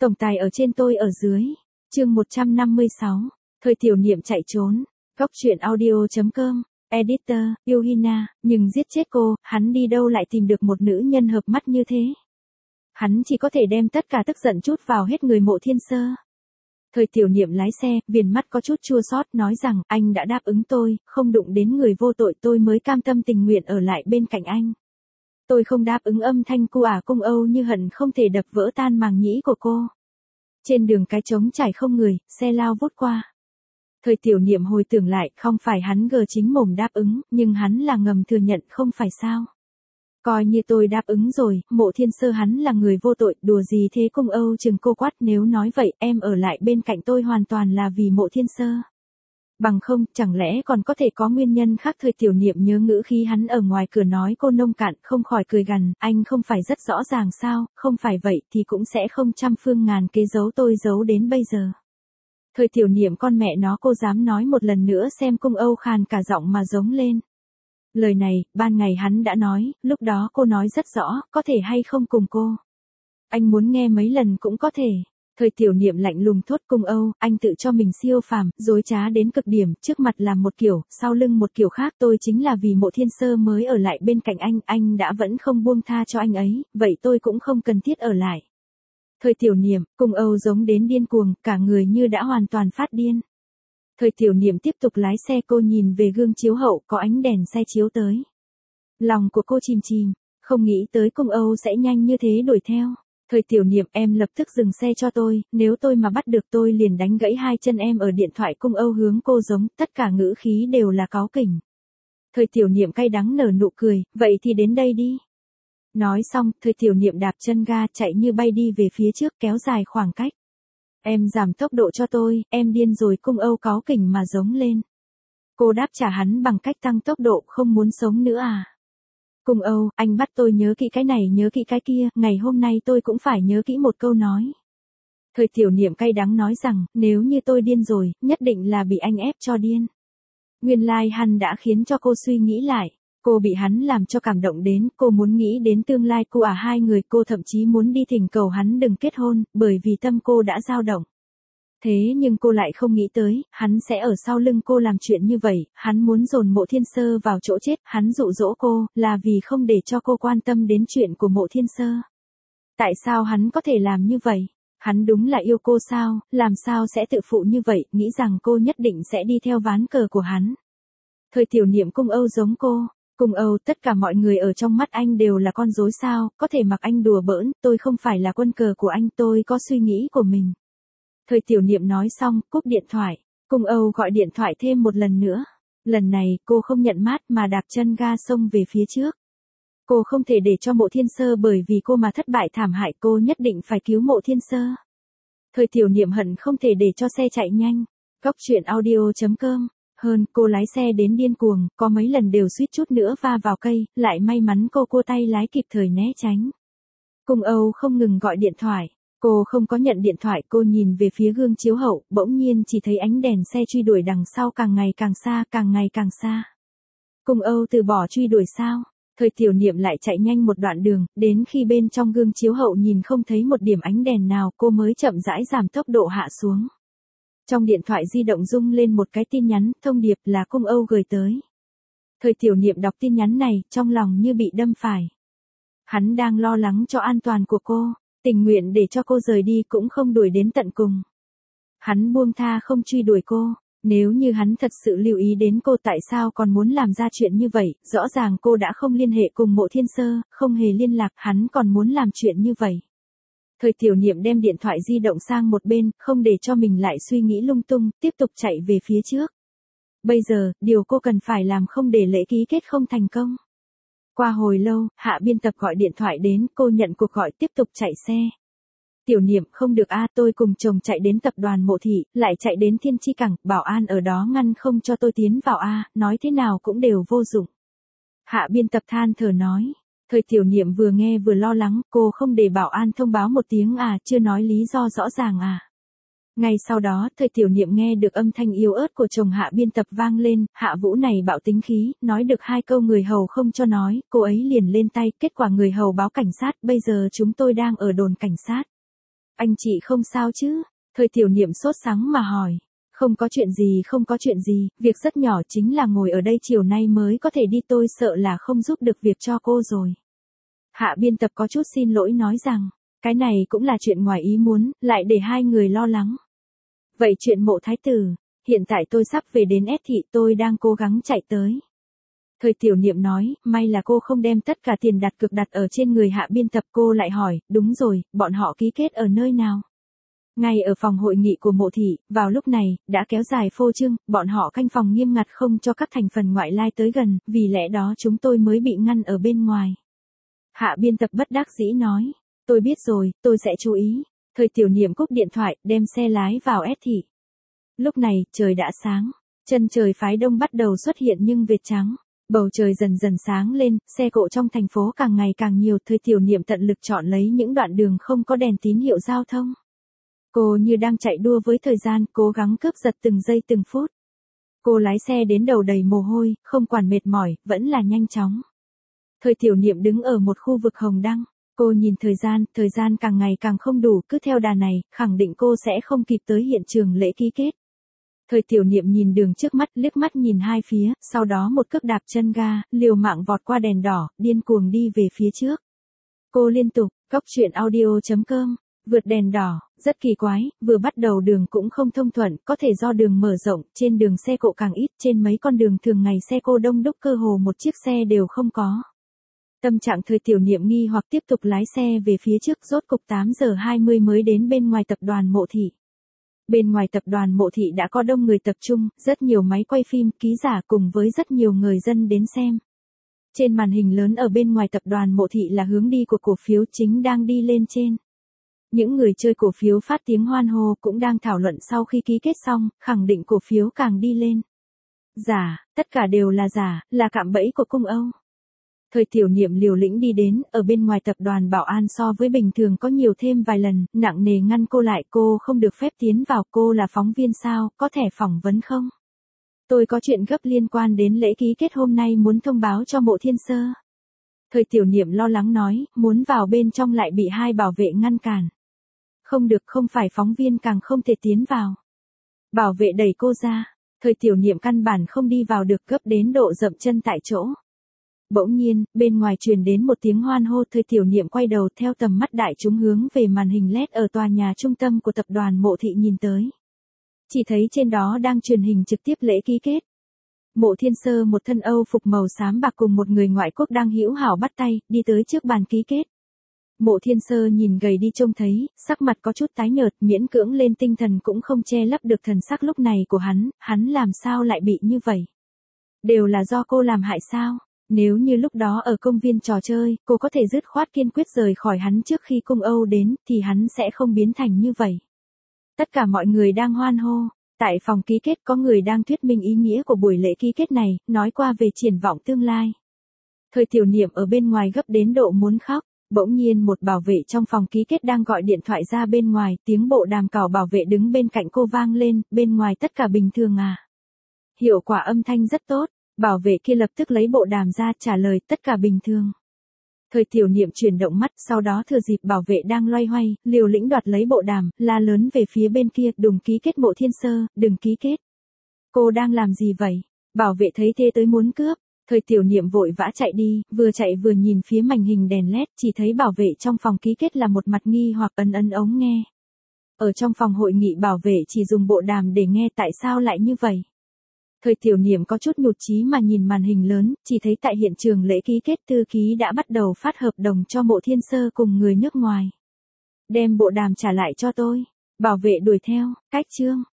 Tổng tài ở trên tôi ở dưới. Chương 156. Thời tiểu niệm chạy trốn. Góc truyện audio.com. Editor, Yuhina, nhưng giết chết cô, hắn đi đâu lại tìm được một nữ nhân hợp mắt như thế. Hắn chỉ có thể đem tất cả tức giận trút vào hết người Mộ Thiên Sơ. Thời tiểu niệm lái xe, viền mắt có chút chua xót nói rằng anh đã đáp ứng tôi, không đụng đến người vô tội tôi mới cam tâm tình nguyện ở lại bên cạnh anh. Tôi không đáp ứng âm thanh cu cung âu như hận không thể đập vỡ tan màng nhĩ của cô. Trên đường cái trống trải không người, xe lao vút qua. Thời tiểu niệm hồi tưởng lại, không phải hắn gờ chính mồm đáp ứng, nhưng hắn là ngầm thừa nhận không phải sao. Coi như tôi đáp ứng rồi, Mộ Thiên Sơ hắn là người vô tội, đùa gì thế cung âu chừng cô quát nếu nói vậy em ở lại bên cạnh tôi hoàn toàn là vì Mộ Thiên Sơ. Bằng không, chẳng lẽ còn có thể có nguyên nhân khác thời tiểu niệm nhớ ngữ khi hắn ở ngoài cửa nói cô nông cạn không khỏi cười gằn, anh không phải rất rõ ràng sao, không phải vậy thì cũng sẽ không trăm phương ngàn kế giấu tôi giấu đến bây giờ. Thời tiểu niệm con mẹ nó cô dám nói một lần nữa xem cung âu khàn cả giọng mà giống lên. Lời này, ban ngày hắn đã nói, lúc đó cô nói rất rõ, có thể hay không cùng cô. Anh muốn nghe mấy lần cũng có thể. Thời tiểu niệm lạnh lùng thốt cung âu, anh tự cho mình siêu phàm, dối trá đến cực điểm, trước mặt là một kiểu, sau lưng một kiểu khác tôi chính là vì Mộ Thiên Sơ mới ở lại bên cạnh anh đã vẫn không buông tha cho anh ấy, vậy tôi cũng không cần thiết ở lại. Thời tiểu niệm, cung âu giống đến điên cuồng, cả người như đã hoàn toàn phát điên. Thời tiểu niệm tiếp tục lái xe cô nhìn về gương chiếu hậu có ánh đèn xe chiếu tới. Lòng của cô chìm chìm, không nghĩ tới cung âu sẽ nhanh như thế đuổi theo. Thời tiểu niệm em lập tức dừng xe cho tôi, nếu tôi mà bắt được tôi liền đánh gãy hai chân em ở điện thoại cung âu hướng cô giống, tất cả ngữ khí đều là cáu kỉnh. Thời tiểu niệm cay đắng nở nụ cười, vậy thì đến đây đi. Nói xong, thời tiểu niệm đạp chân ga chạy như bay đi về phía trước kéo dài khoảng cách. Em giảm tốc độ cho tôi, em điên rồi cung âu cáu kỉnh mà giống lên. Cô đáp trả hắn bằng cách tăng tốc độ không muốn sống nữa à. Cung âu, anh bắt tôi nhớ kỹ cái này nhớ kỹ cái kia, ngày hôm nay tôi cũng phải nhớ kỹ một câu nói. Thời tiểu niệm cay đắng nói rằng, nếu như tôi điên rồi, nhất định là bị anh ép cho điên. Nguyên lai hắn đã khiến cho cô suy nghĩ lại. Cô bị hắn làm cho cảm động đến, cô muốn nghĩ đến tương lai của hai người, cô thậm chí muốn đi thỉnh cầu hắn đừng kết hôn, bởi vì tâm cô đã dao động. Thế nhưng cô lại không nghĩ tới, hắn sẽ ở sau lưng cô làm chuyện như vậy, hắn muốn dồn Mộ Thiên Sơ vào chỗ chết, hắn dụ dỗ cô, là vì không để cho cô quan tâm đến chuyện của Mộ Thiên Sơ. Tại sao hắn có thể làm như vậy? Hắn đúng là yêu cô sao, làm sao sẽ tự phụ như vậy, nghĩ rằng cô nhất định sẽ đi theo ván cờ của hắn. Thời tiểu niệm cung âu giống cô. Cung âu, tất cả mọi người ở trong mắt anh đều là con rối sao, có thể mặc anh đùa bỡn, tôi không phải là quân cờ của anh, tôi có suy nghĩ của mình. Thời tiểu niệm nói xong, cúp điện thoại, cung âu gọi điện thoại thêm một lần nữa. Lần này, cô không nhận mát mà đạp chân ga xông về phía trước. Cô không thể để cho Mộ Thiên Sơ bởi vì cô mà thất bại thảm hại, cô nhất định phải cứu Mộ Thiên Sơ. Thời tiểu niệm hận không thể để cho xe chạy nhanh. Góc truyện audio.com. Hơn, cô lái xe đến điên cuồng, có mấy lần đều suýt chút nữa va vào cây, lại may mắn cô cua tay lái kịp thời né tránh. Cung âu không ngừng gọi điện thoại, cô không có nhận điện thoại, cô nhìn về phía gương chiếu hậu, bỗng nhiên chỉ thấy ánh đèn xe truy đuổi đằng sau càng ngày càng xa, càng ngày càng xa. Cung âu từ bỏ truy đuổi sao? Thời tiểu niệm lại chạy nhanh một đoạn đường, đến khi bên trong gương chiếu hậu nhìn không thấy một điểm ánh đèn nào, cô mới chậm rãi giảm tốc độ hạ xuống. Trong điện thoại di động rung lên một cái tin nhắn, thông điệp là cung âu gửi tới. Thời tiểu niệm đọc tin nhắn này, trong lòng như bị đâm phải. Hắn đang lo lắng cho an toàn của cô, tình nguyện để cho cô rời đi cũng không đuổi đến tận cùng. Hắn buông tha không truy đuổi cô, nếu như hắn thật sự lưu ý đến cô tại sao còn muốn làm ra chuyện như vậy, rõ ràng cô đã không liên hệ cùng Mộ Thiên Sơ, không hề liên lạc, hắn còn muốn làm chuyện như vậy. Thời tiểu niệm đem điện thoại di động sang một bên, không để cho mình lại suy nghĩ lung tung, tiếp tục chạy về phía trước. Bây giờ, điều cô cần phải làm không để lễ ký kết không thành công. Qua hồi lâu, hạ biên tập gọi điện thoại đến, cô nhận cuộc gọi tiếp tục chạy xe. Tiểu niệm, không được tôi cùng chồng chạy đến tập đoàn Mộ Thị, lại chạy đến Thiên Chi Cảng, bảo an ở đó ngăn không cho tôi tiến vào nói thế nào cũng đều vô dụng. Hạ biên tập than thở nói. Thời tiểu niệm vừa nghe vừa lo lắng, cô không để bảo an thông báo một tiếng chưa nói lý do rõ ràng Ngay sau đó, thời tiểu niệm nghe được âm thanh yếu ớt của chồng hạ biên tập vang lên, Hạ Vũ này bạo tính khí, nói được hai câu người hầu không cho nói, cô ấy liền lên tay, kết quả người hầu báo cảnh sát, bây giờ chúng tôi đang ở đồn cảnh sát. Anh chị không sao chứ? Thời tiểu niệm sốt sắng mà hỏi. Không có chuyện gì, không có chuyện gì, việc rất nhỏ chính là ngồi ở đây chiều nay mới có thể đi, tôi sợ là không giúp được việc cho cô rồi. Hạ biên tập có chút xin lỗi nói rằng, cái này cũng là chuyện ngoài ý muốn, lại để hai người lo lắng. Vậy chuyện Mộ Thái Tử, hiện tại tôi sắp về đến S thị, tôi đang cố gắng chạy tới. Thời tiểu niệm nói, may là cô không đem tất cả tiền đặt cược đặt ở trên người hạ biên tập. Cô lại hỏi, đúng rồi, bọn họ ký kết ở nơi nào? Ngay ở phòng hội nghị của Mộ thị, vào lúc này, đã kéo dài phô trương, bọn họ canh phòng nghiêm ngặt không cho các thành phần ngoại lai tới gần, vì lẽ đó chúng tôi mới bị ngăn ở bên ngoài. Hạ biên tập bất đắc dĩ nói, tôi biết rồi, tôi sẽ chú ý. Thời tiểu niệm cúp điện thoại, đem xe lái vào S thị. Lúc này, trời đã sáng, chân trời phái đông bắt đầu xuất hiện nhưng vệt trắng. Bầu trời dần dần sáng lên, xe cộ trong thành phố càng ngày càng nhiều. Thời tiểu niệm tận lực chọn lấy những đoạn đường không có đèn tín hiệu giao thông. Cô như đang chạy đua với thời gian, cố gắng cướp giật từng giây từng phút. Cô lái xe đến đầu đầy mồ hôi, không quản mệt mỏi, vẫn là nhanh chóng. Thời tiểu niệm đứng ở một khu vực hồng đăng. Cô nhìn thời gian càng ngày càng không đủ, cứ theo đà này, khẳng định cô sẽ không kịp tới hiện trường lễ ký kết. Thời tiểu niệm nhìn đường trước mắt, liếc mắt nhìn hai phía, sau đó một cước đạp chân ga, liều mạng vọt qua đèn đỏ, điên cuồng đi về phía trước. Cô liên tục, góc truyện audio.com, vượt đèn đỏ, rất kỳ quái, vừa bắt đầu đường cũng không thông thuận, có thể do đường mở rộng, trên đường xe cộ càng ít, trên mấy con đường thường ngày xe cô đông đúc cơ hồ một chiếc xe đều không có. Tâm trạng thời tiểu niệm nghi hoặc tiếp tục lái xe về phía trước, rốt cục 8 giờ 20 mới đến bên ngoài tập đoàn Mộ thị. Bên ngoài tập đoàn Mộ thị đã có đông người tập trung, rất nhiều máy quay phim, ký giả cùng với rất nhiều người dân đến xem. Trên màn hình lớn ở bên ngoài tập đoàn Mộ thị là hướng đi của cổ phiếu chính đang đi lên trên. Những người chơi cổ phiếu phát tiếng hoan hô cũng đang thảo luận sau khi ký kết xong, khẳng định cổ phiếu càng đi lên. Giả, tất cả đều là giả, là cạm bẫy của cung Âu. Thời tiểu niệm liều lĩnh đi đến, ở bên ngoài tập đoàn bảo an so với bình thường có nhiều thêm vài lần, nặng nề ngăn cô lại, cô không được phép tiến vào, cô là phóng viên sao, có thẻ phỏng vấn không? Tôi có chuyện gấp liên quan đến lễ ký kết hôm nay muốn thông báo cho Mộ Thiên Sơ. Thời tiểu niệm lo lắng nói, muốn vào bên trong lại bị hai bảo vệ ngăn cản. Không được, không phải phóng viên càng không thể tiến vào. Bảo vệ đẩy cô ra, thời tiểu niệm căn bản không đi vào được, gấp đến độ dậm chân tại chỗ. Bỗng nhiên, bên ngoài truyền đến một tiếng hoan hô, thời tiểu niệm quay đầu theo tầm mắt đại chúng hướng về màn hình LED ở tòa nhà trung tâm của tập đoàn Mộ thị nhìn tới. Chỉ thấy trên đó đang truyền hình trực tiếp lễ ký kết. Mộ Thiên Sơ một thân Âu phục màu xám bạc cùng một người ngoại quốc đang hữu hảo bắt tay, đi tới trước bàn ký kết. Mộ Thiên Sơ nhìn gầy đi trông thấy, sắc mặt có chút tái nhợt, miễn cưỡng lên tinh thần cũng không che lấp được thần sắc lúc này của hắn làm sao lại bị như vậy? Đều là do cô làm hại sao? Nếu như lúc đó ở công viên trò chơi, cô có thể dứt khoát kiên quyết rời khỏi hắn trước khi cung Âu đến, thì hắn sẽ không biến thành như vậy. Tất cả mọi người đang hoan hô. Tại phòng ký kết có người đang thuyết minh ý nghĩa của buổi lễ ký kết này, nói qua về triển vọng tương lai. Thời tiểu niệm ở bên ngoài gấp đến độ muốn khóc. Bỗng nhiên một bảo vệ trong phòng ký kết đang gọi điện thoại ra bên ngoài, tiếng bộ đàm cào bảo vệ đứng bên cạnh cô vang lên, bên ngoài tất cả bình thường à? Hiệu quả âm thanh rất tốt, bảo vệ kia lập tức lấy bộ đàm ra trả lời tất cả bình thường. Thời tiểu niệm chuyển động mắt, sau đó thừa dịp bảo vệ đang loay hoay, liều lĩnh đoạt lấy bộ đàm, la lớn về phía bên kia, đừng ký kết Mộ Thiên Sơ, đừng ký kết. Cô đang làm gì vậy? Bảo vệ thấy thế tới muốn cướp. Thời tiểu niệm vội vã chạy đi, vừa chạy vừa nhìn phía màn hình đèn LED, chỉ thấy bảo vệ trong phòng ký kết là một mặt nghi hoặc ấn ống nghe. Ở trong phòng hội nghị bảo vệ chỉ dùng bộ đàm để nghe, tại sao lại như vậy? Thời tiểu niệm có chút nhụt chí mà nhìn màn hình lớn, chỉ thấy tại hiện trường lễ ký kết thư ký đã bắt đầu phát hợp đồng cho Mộ Thiên Sơ cùng người nước ngoài. Đem bộ đàm trả lại cho tôi. Bảo vệ đuổi theo, cách chương.